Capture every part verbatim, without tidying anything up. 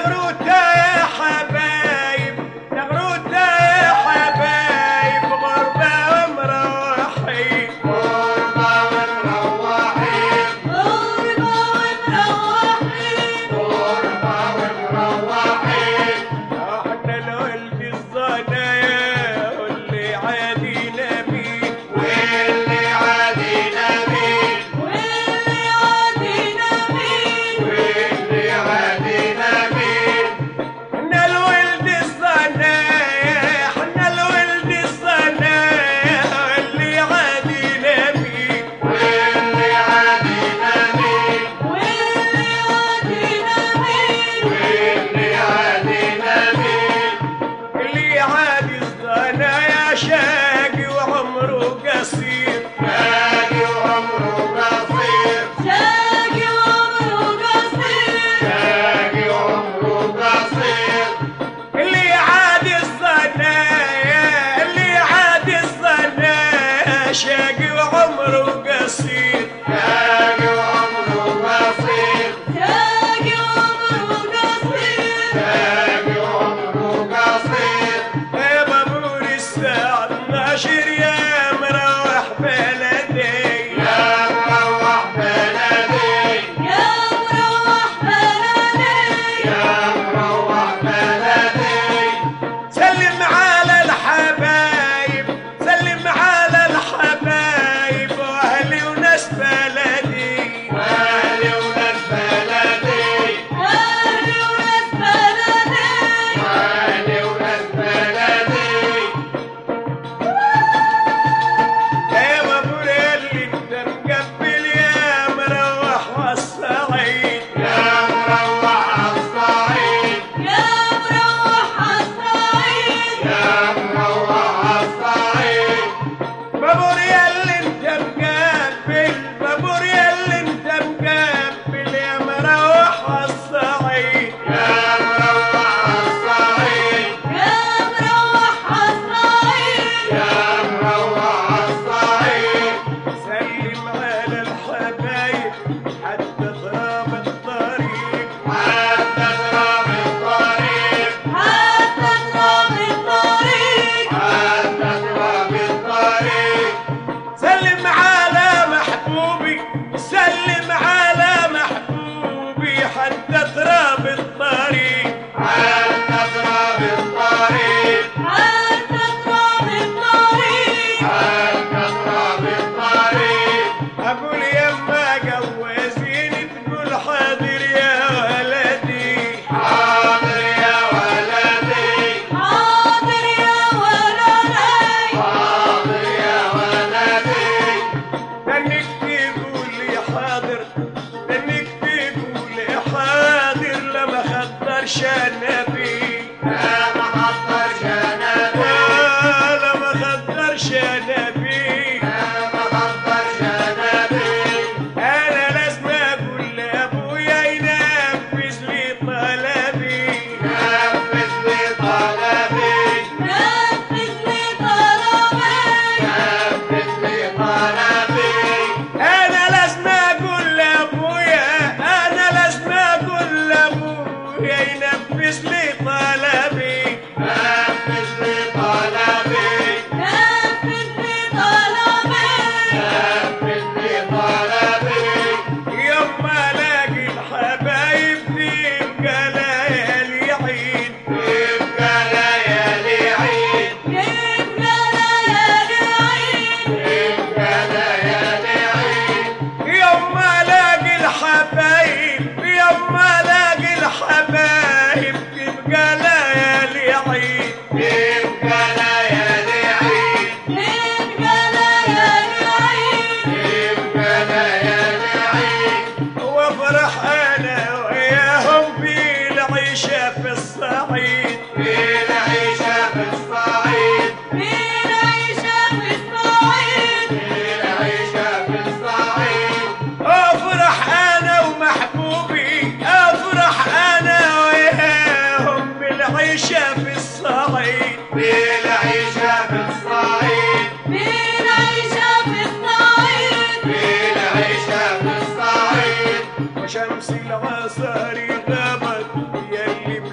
شمس العصاري غابت يلي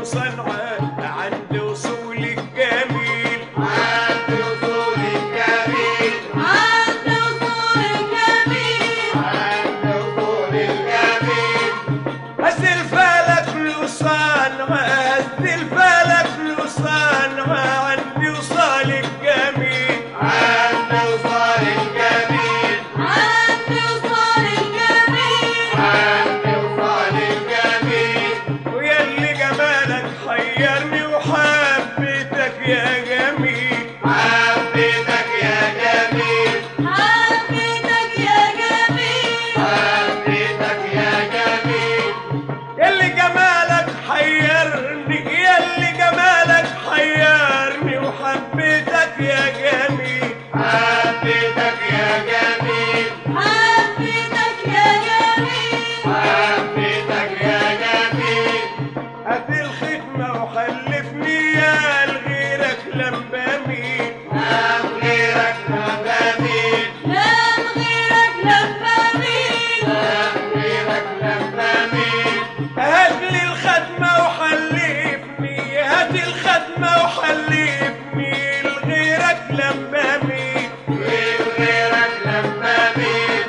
وصنعاء عند وصولك جميل، عند وصولك جميل، عند وصولك جميل، عند وصولك جميل. هز الفلك له صنعاء، هز الفلك له صنعاء عند وصالك جميل، عند وصولك جميل، عند وصولك جميل، عند وصولك جميل. ويلي جمالك حيرني وحبيتك يا جميل، حبيتك يا جميل، حبيتك يا جميل، حبيتك يا جميل. يلي جمالك حيرني، يلي جمالك حيرني وحبيتك يا جميل، حبيتك يا جميل، حبيتك يا جميل، حبيتك يا جميل. هات الختمة وحلفني يا لغيرك لم بميل، نام غيرك ما بميل، لم غيرك لم بميل، نام غيرك لم بميل. هات لي الختمة وحلفني، هات الختمة وحلفني لغيرك لم بميل، غير غيرك لم بميل،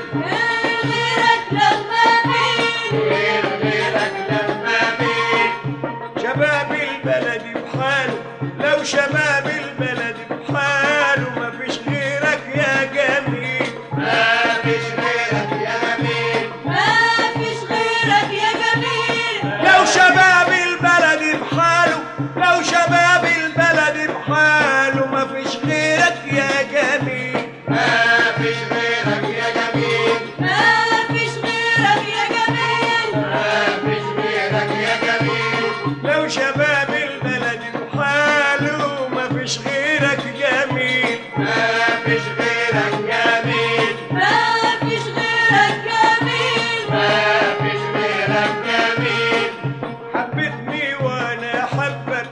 غيرك لم بميل، غير غيرك لم بميل. شباب البلد بحاله، لو شباب البلد بحاله ما فيش غيرك يا جميل، ما فيش غيرك يا جميل، ما فيش غيرك يا جميل، لو شباب البلد بحاله، لو شباب البلد بحاله ما فيش غيرك يا جميل، ما فيش غيرك يا جميل، ما فيش غيرك يا جميل، ما فيش غيرك يا جميل. لو شباب البلد بحاله ما فيش غيرك جميل، ما فيش غيرك جميل، ما فيش غيرك جميل، ما فيش غيرك جميل. حبتني وانا حبك،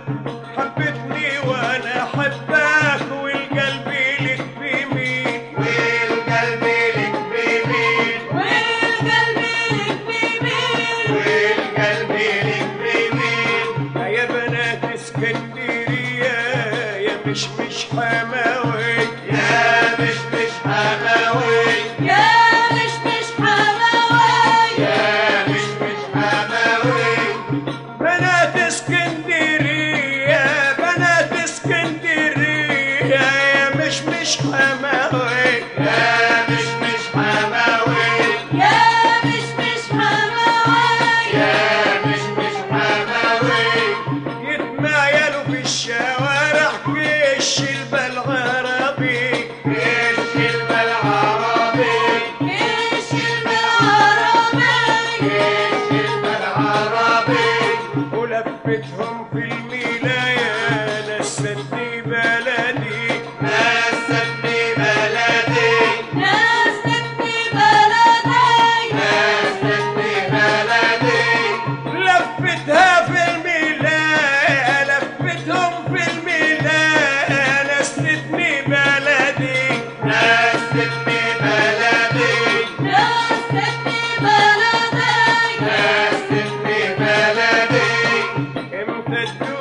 حبتني وانا حبك والقلب لك بيميل، والقلب لك بيميل، والقلب لك بيميل، والقلب لك بيميل. يا بنات اسكندرية يا مش مش حماوي، يا مش مش حماوي، يا مش مش حماوي، يا مش مش حماوي. بنات اسكندرية، بنات اسكندرية يا مش مش حماوي، يا مش مش حماوي، يا مش مش حماوي، يا مش مش حماوي. يتمايلوا في الشوارع كش البلغربي، كش البلعربي، ايش بالعربي، كش البلعربي. ولفتهم في الملاية نستني بلدي، ناستني بلدي، ناستني بلدي، ناستني بلدي. لفتها في الملاية، لفتهم في الملاية نستني بلدي، ناستني بلدي، ناستني بلدي، ناستني بلدي. امتدوا